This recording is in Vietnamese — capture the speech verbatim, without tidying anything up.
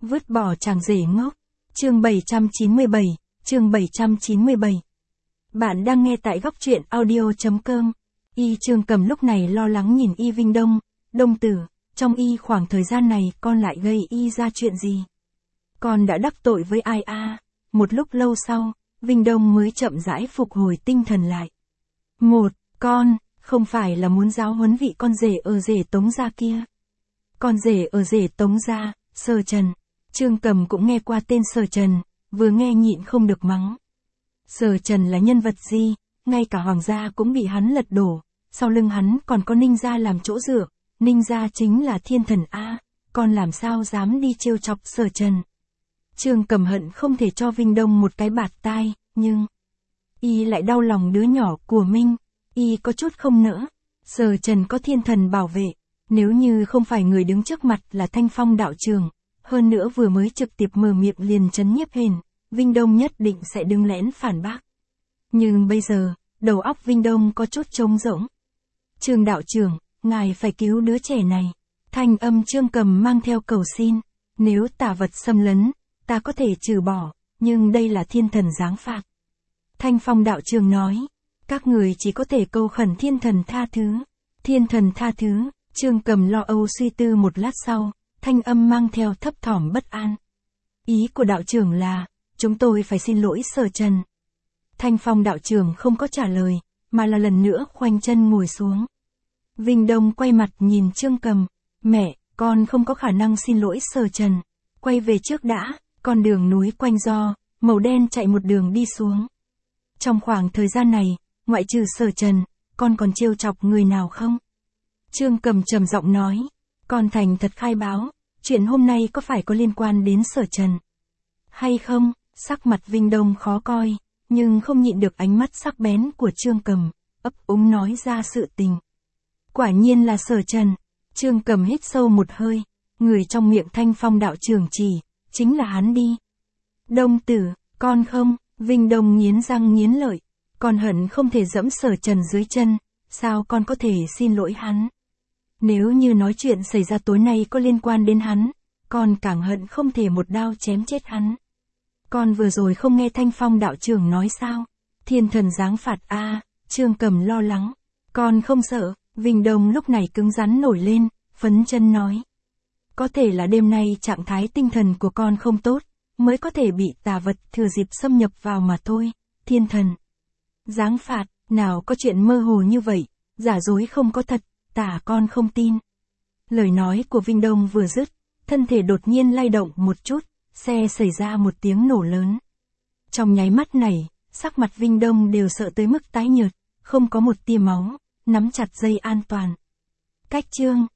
Vứt bỏ chàng rể ngốc. Chương bảy trăm chín mươi bảy, chương bảy trăm chín mươi bảy. Bạn đang nghe tại góc truyện audio chấm com. Y Trương Cầm lúc này lo lắng nhìn Y Vinh Đông, Đông tử, trong Y khoảng thời gian này con lại gây Y ra chuyện gì? Con đã đắc tội với ai a? À? Một lúc lâu sau, Vinh Đông mới chậm rãi phục hồi tinh thần lại. Một, con, không phải là muốn giáo huấn vị con rể ở rể Tống gia kia. Con rể ở rể Tống gia, Sở Trần. Trương Cầm cũng nghe qua tên Sở Trần, vừa nghe nhịn không được mắng. Sở Trần là nhân vật gì, ngay cả hoàng gia cũng bị hắn lật đổ, sau lưng hắn còn có Ninh gia làm chỗ dựa, Ninh gia chính là thiên thần a, con làm sao dám đi trêu chọc Sở Trần. Trương Cầm hận không thể cho Vinh Đông một cái bạt tai, nhưng Y lại đau lòng đứa nhỏ của mình, Y có chút không nỡ. Sở Trần có thiên thần bảo vệ, nếu như không phải người đứng trước mặt là Thanh Phong đạo trường, hơn nữa vừa mới trực tiếp mở miệng liền trấn nhiếp hền, Vinh Đông nhất định sẽ đứng lén phản bác. Nhưng bây giờ, đầu óc Vinh Đông có chút trống rỗng. Trương đạo trưởng, ngài phải cứu đứa trẻ này. Thanh âm Trương Cầm mang theo cầu xin, nếu tà vật xâm lấn, ta có thể trừ bỏ, nhưng đây là thiên thần giáng phạt. Thanh Phong đạo trường nói, các người chỉ có thể cầu khẩn thiên thần tha thứ. Thiên thần tha thứ. Trương Cầm lo âu suy tư một lát sau, thanh âm mang theo thấp thỏm bất an. Ý của đạo trưởng là, chúng tôi phải xin lỗi Sở Trần. Thanh Phong đạo trưởng không có trả lời, mà là lần nữa khoanh chân ngồi xuống. Vinh Đông quay mặt nhìn Trương Cầm, mẹ, con không có khả năng xin lỗi Sở Trần. Quay về trước đã, con đường núi quanh do, màu đen chạy một đường đi xuống. Trong khoảng thời gian này, ngoại trừ Sở Trần, con còn trêu chọc người nào không? Trương Cầm trầm giọng nói, con thành thật khai báo, chuyện hôm nay có phải có liên quan đến Sở Trần hay không? Sắc mặt Vinh Đông khó coi, nhưng không nhịn được ánh mắt sắc bén của Trương Cầm, ấp úng nói ra sự tình. Quả nhiên là Sở Trần. Trương Cầm hít sâu một hơi, người trong miệng Thanh Phong đạo trưởng chỉ, chính là hắn đi. Đông tử, con không? Vinh Đông nghiến răng nghiến lợi, con hận không thể dẫm Sở Trần dưới chân, sao con có thể xin lỗi hắn? Nếu như nói chuyện xảy ra tối nay có liên quan đến hắn, con càng hận không thể một đao chém chết hắn. Con vừa rồi không nghe Thanh Phong đạo trưởng nói sao? Thiên thần giáng phạt a, à, Trương Cầm lo lắng. Con không sợ. Vinh Đông lúc này cứng rắn nổi lên, phấn chân nói. Có thể là đêm nay trạng thái tinh thần của con không tốt, mới có thể bị tà vật thừa dịp xâm nhập vào mà thôi. Thiên thần giáng phạt, nào có chuyện mơ hồ như vậy, giả dối không có thật, tà con không tin. Lời nói của Vinh Đông vừa dứt, thân thể đột nhiên lay động một chút, xe xảy ra một tiếng nổ lớn. Trong nháy mắt này, sắc mặt Vinh Đông đều sợ tới mức tái nhợt, không có một tia máu, nắm chặt dây an toàn. Cách chương.